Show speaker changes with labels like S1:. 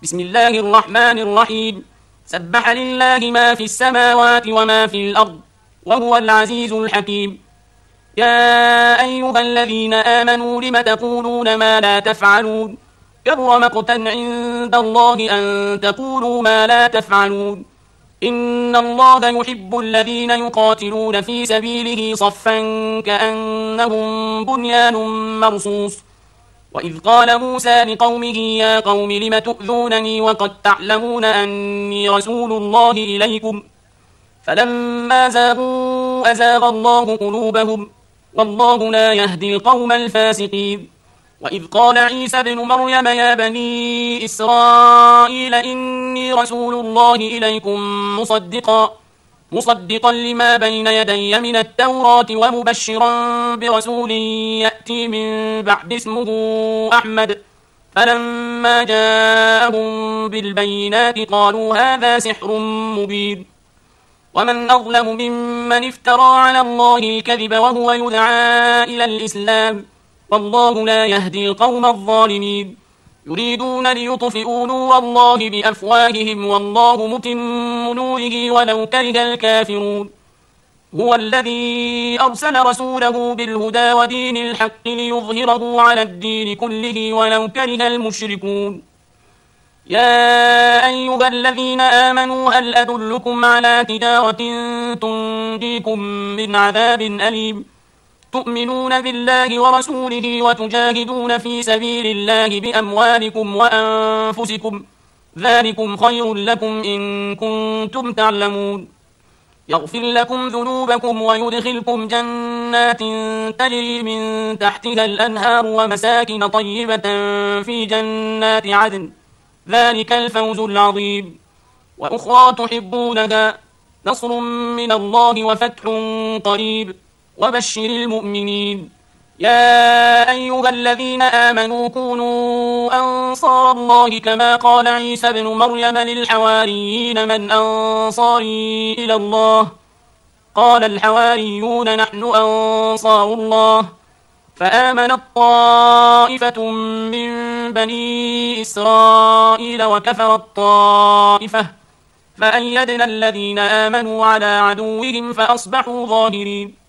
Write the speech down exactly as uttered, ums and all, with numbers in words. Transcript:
S1: بسم الله الرحمن الرحيم. سبح لله ما في السماوات وما في الأرض وهو العزيز الحكيم. يا أيها الذين آمنوا لم تقولون ما لا تفعلون؟ كبر مقتا عند الله أن تقولوا ما لا تفعلون. إن الله يحب الذين يقاتلون في سبيله صفا كأنهم بنيان مرصوص. وإذ قال موسى لقومه يا قوم لم تؤذونني وقد تعلمون أني رسول الله إليكم فلما زاغوا أزاغ الله قلوبهم والله لا يهدي القوم الفاسقين. وإذ قال عيسى ابن مريم يا بني إسرائيل إني رسول الله إليكم مصدقا مصدقا لما بين يدي من التوراة ومبشرا برسول يأتي من بعد اسمه أحمد. فلما جاءهم بالبينات قالوا هذا سحر مبين. ومن أظلم ممن افترى على الله الكذب وهو يدعى إلى الإسلام والله لا يهدي القوم الظالمين. يريدون ليطفئوا نور الله بأفواههم والله متم نوره ولو كره الكافرون. هو الذي أرسل رسوله بالهدى ودين الحق ليظهره على الدين كله ولو كره المشركون. يا أيها الذين آمنوا هل أدلكم على تجارة تنجيكم من عذاب أليم تؤمنون بالله ورسوله وتجاهدون في سبيل الله بأموالكم وأنفسكم ذلكم خير لكم إن كنتم تعلمون. يغفر لكم ذنوبكم ويدخلكم جنات تجري من تحتها الأنهار ومساكن طيبة في جنات عدن ذلك الفوز العظيم. وأخرى تحبونها نصر من الله وفتح قريب وبشر المؤمنين. يا أيها الذين آمنوا كونوا أنصار الله كما قال عيسى ابن مريم للحواريين من أنصاري إلى الله قال الحواريون نحن أنصار الله. فآمنت طائفة من بني إسرائيل وكفرت طائفة فأيدنا الذين آمنوا على عدوهم فأصبحوا ظاهرين.